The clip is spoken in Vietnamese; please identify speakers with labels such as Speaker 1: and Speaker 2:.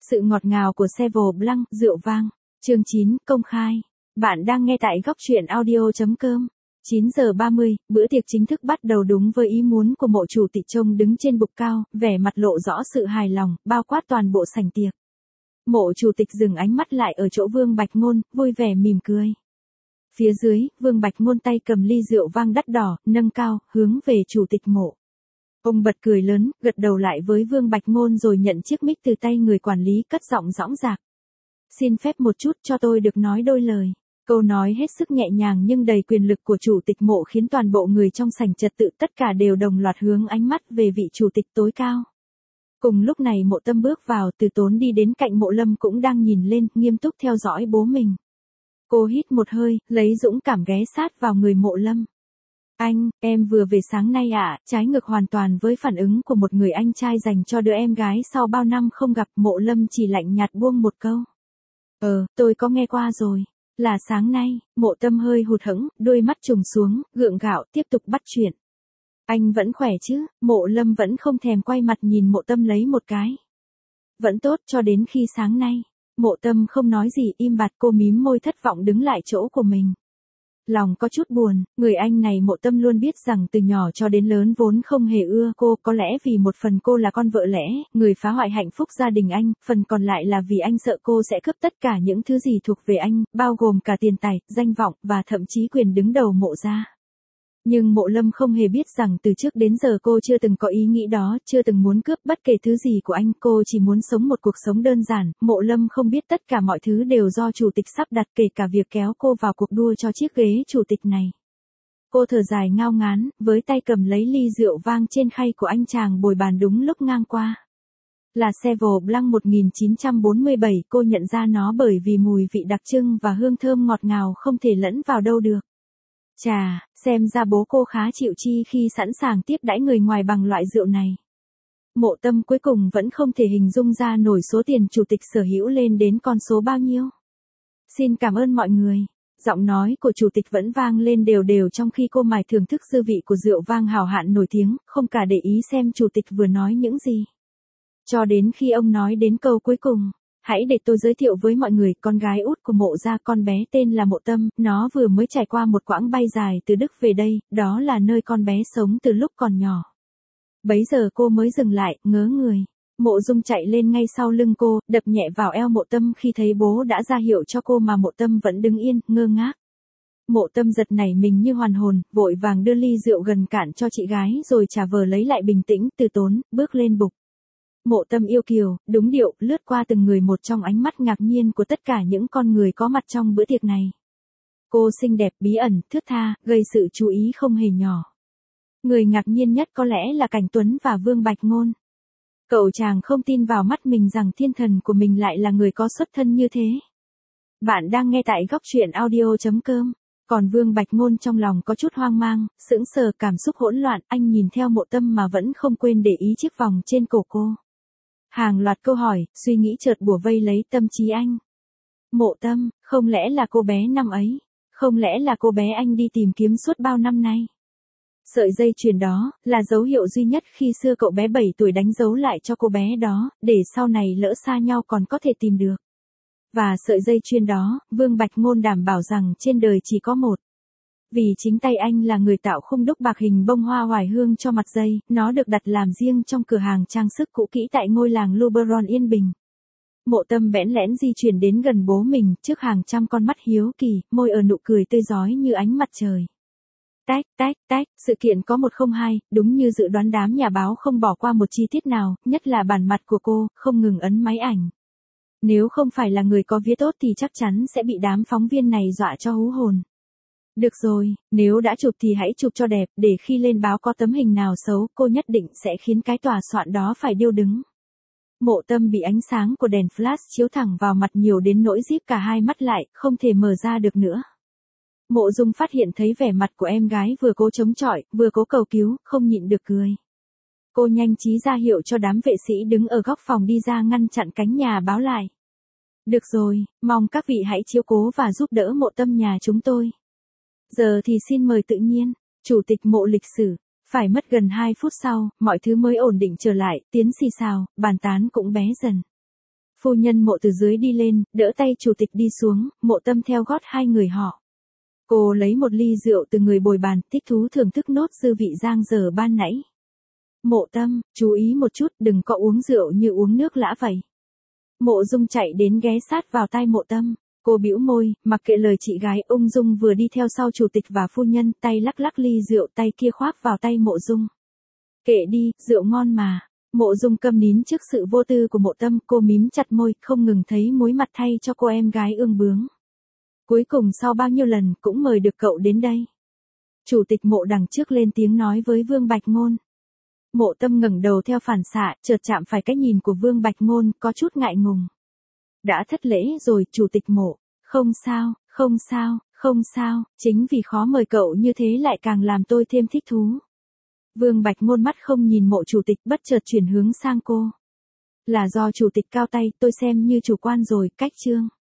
Speaker 1: Sự ngọt ngào của Sauveur Blanc, rượu vang. Chương 9, công khai. Bạn đang nghe tại góc truyện audio.com. 9 giờ 30, bữa tiệc chính thức bắt đầu đúng với ý muốn của mộ chủ tịch trông đứng trên bục cao, vẻ mặt lộ rõ sự hài lòng, bao quát toàn bộ sảnh tiệc. Mộ chủ tịch dừng ánh mắt lại ở chỗ Vương Bạch Ngôn, vui vẻ mỉm cười. Phía dưới, Vương Bạch Ngôn tay cầm ly rượu vang đắt đỏ, nâng cao, hướng về chủ tịch mộ. Ông bật cười lớn, gật đầu lại với Vương Bạch Ngôn rồi nhận chiếc mic từ tay người quản lý, cất giọng dõng dạc. Xin phép một chút cho tôi được nói đôi lời. Câu nói hết sức nhẹ nhàng nhưng đầy quyền lực của chủ tịch mộ khiến toàn bộ người trong sảnh trật tự tất cả đều đồng loạt hướng ánh mắt về vị chủ tịch tối cao. Cùng lúc này Mộ Tâm bước vào, Từ Tốn đi đến cạnh Mộ Lâm cũng đang nhìn lên, nghiêm túc theo dõi bố mình. Cô hít một hơi, lấy dũng cảm ghé sát vào người Mộ Lâm. Anh, em vừa về sáng nay ạ, trái ngược hoàn toàn với phản ứng của một người anh trai dành cho đứa em gái sau bao năm không gặp. Mộ Lâm chỉ lạnh nhạt buông một câu. Tôi có nghe qua rồi. Là sáng nay. Mộ Tâm hơi hụt hẫng, đôi mắt trùng xuống, gượng gạo tiếp tục bắt chuyện. Anh vẫn khỏe chứ? Mộ Lâm vẫn không thèm quay mặt nhìn Mộ Tâm lấy một cái. Vẫn tốt cho đến khi sáng nay. Mộ Tâm không nói gì, im bặt. Cô mím môi thất vọng đứng lại chỗ của mình. Lòng có chút buồn, người anh này Mộ Tâm luôn biết rằng từ nhỏ cho đến lớn vốn không hề ưa cô, có lẽ vì một phần cô là con vợ lẽ, người phá hoại hạnh phúc gia đình anh, phần còn lại là vì anh sợ cô sẽ cướp tất cả những thứ gì thuộc về anh, bao gồm cả tiền tài, danh vọng, và thậm chí quyền đứng đầu Mộ gia. Nhưng Mộ Lâm không hề biết rằng từ trước đến giờ cô chưa từng có ý nghĩ đó, chưa từng muốn cướp bất kể thứ gì của anh, cô chỉ muốn sống một cuộc sống đơn giản. Mộ Lâm không biết tất cả mọi thứ đều do chủ tịch sắp đặt, kể cả việc kéo cô vào cuộc đua cho chiếc ghế chủ tịch này. Cô thở dài ngao ngán, với tay cầm lấy ly rượu vang trên khay của anh chàng bồi bàn đúng lúc ngang qua. Là Sauveur Blanc 1947, cô nhận ra nó bởi vì mùi vị đặc trưng và hương thơm ngọt ngào không thể lẫn vào đâu được. Chà, xem ra bố cô khá chịu chi khi sẵn sàng tiếp đãi người ngoài bằng loại rượu này. Mộ Tâm cuối cùng vẫn không thể hình dung ra nổi số tiền chủ tịch sở hữu lên đến con số bao nhiêu. Xin cảm ơn mọi người. Giọng nói của chủ tịch vẫn vang lên đều đều trong khi cô mải thưởng thức dư vị của rượu vang hào hạn nổi tiếng, không cả để ý xem chủ tịch vừa nói những gì. Cho đến khi ông nói đến câu cuối cùng. Hãy để tôi giới thiệu với mọi người, con gái út của Mộ gia, con bé tên là Mộ Tâm, nó vừa mới trải qua một quãng bay dài từ Đức về đây, đó là nơi con bé sống từ lúc còn nhỏ. Bấy giờ cô mới dừng lại, ngớ người. Mộ Dung chạy lên ngay sau lưng cô, đập nhẹ vào eo Mộ Tâm khi thấy bố đã ra hiệu cho cô mà Mộ Tâm vẫn đứng yên, ngơ ngác. Mộ Tâm giật nảy mình như hoàn hồn, vội vàng đưa ly rượu gần cạn cho chị gái rồi trả vờ lấy lại bình tĩnh, Từ Tốn, bước lên bục. Mộ Tâm yêu kiều, đúng điệu, lướt qua từng người một trong ánh mắt ngạc nhiên của tất cả những con người có mặt trong bữa tiệc này. Cô xinh đẹp, bí ẩn, thướt tha, gây sự chú ý không hề nhỏ. Người ngạc nhiên nhất có lẽ là Cảnh Tuấn và Vương Bạch Ngôn. Cậu chàng không tin vào mắt mình rằng thiên thần của mình lại là người có xuất thân như thế. Bạn đang nghe tại góc truyện audio.com. Còn Vương Bạch Ngôn trong lòng có chút hoang mang, sững sờ, cảm xúc hỗn loạn, anh nhìn theo Mộ Tâm mà vẫn không quên để ý chiếc vòng trên cổ cô. Hàng loạt câu hỏi, suy nghĩ chợt bủa vây lấy tâm trí anh. Mộ Tâm, không lẽ là cô bé năm ấy? Không lẽ là cô bé anh đi tìm kiếm suốt bao năm nay? Sợi dây chuyền đó, là dấu hiệu duy nhất khi xưa cậu bé 7 tuổi đánh dấu lại cho cô bé đó, để sau này lỡ xa nhau còn có thể tìm được. Và sợi dây chuyền đó, Vương Bạch Ngôn đảm bảo rằng trên đời chỉ có một. Vì chính tay anh là người tạo khung đúc bạc hình bông hoa oải hương cho mặt dây, nó được đặt làm riêng trong cửa hàng trang sức cũ kỹ tại ngôi làng Luberon Yên Bình. Mộ Tâm bẽn lẽn di chuyển đến gần bố mình, trước hàng trăm con mắt hiếu kỳ, môi ở nụ cười tươi rói như ánh mặt trời. Tách, tách, tách, sự kiện có 102, đúng như dự đoán đám nhà báo không bỏ qua một chi tiết nào, nhất là bản mặt của cô, không ngừng ấn máy ảnh. Nếu không phải là người có vía tốt thì chắc chắn sẽ bị đám phóng viên này dọa cho hú hồn. Được rồi, nếu đã chụp thì hãy chụp cho đẹp, để khi lên báo có tấm hình nào xấu, cô nhất định sẽ khiến cái tòa soạn đó phải điêu đứng. Mộ Tâm bị ánh sáng của đèn flash chiếu thẳng vào mặt nhiều đến nỗi díp cả hai mắt lại, không thể mở ra được nữa. Mộ Dung phát hiện thấy vẻ mặt của em gái vừa cố chống chọi, vừa cố cầu cứu, không nhịn được cười. Cô nhanh trí ra hiệu cho đám vệ sĩ đứng ở góc phòng đi ra ngăn chặn cánh nhà báo lại. Được rồi, mong các vị hãy chiếu cố và giúp đỡ Mộ Tâm nhà chúng tôi. Giờ thì xin mời tự nhiên, chủ tịch Mộ lịch sử. Phải mất gần 2 phút sau, mọi thứ mới ổn định trở lại, tiếng xì xào, bàn tán cũng bé dần. Phu nhân Mộ từ dưới đi lên, đỡ tay chủ tịch đi xuống, Mộ Tâm theo gót hai người họ. Cô lấy một ly rượu từ người bồi bàn, thích thú thưởng thức nốt dư vị giang dở ban nãy. Mộ Tâm, chú ý một chút, đừng có uống rượu như uống nước lã vậy. Mộ Dung chạy đến ghé sát vào tai Mộ Tâm. Cô bĩu môi, mặc kệ lời chị gái, ung dung vừa đi theo sau chủ tịch và phu nhân, tay lắc lắc ly rượu, tay kia khoác vào tay Mộ Dung. Kệ đi, rượu ngon mà. Mộ Dung câm nín trước sự vô tư của Mộ Tâm, cô mím chặt môi, không ngừng thấy muối mặt thay cho cô em gái ương bướng. Cuối cùng sau bao nhiêu lần cũng mời được cậu đến đây. Chủ tịch Mộ đằng trước lên tiếng nói với Vương Bạch Ngôn. Mộ Tâm ngẩng đầu theo phản xạ, chợt chạm phải cái nhìn của Vương Bạch Ngôn, có chút ngại ngùng. Đã thất lễ rồi, chủ tịch Mộ. Không sao, không sao, không sao, chính vì khó mời cậu như thế lại càng làm tôi thêm thích thú. Vương Bạch Ngôn mắt không nhìn Mộ chủ tịch, bất chợt chuyển hướng sang cô. Là do chủ tịch cao tay, tôi xem như chủ quan rồi, cách chương.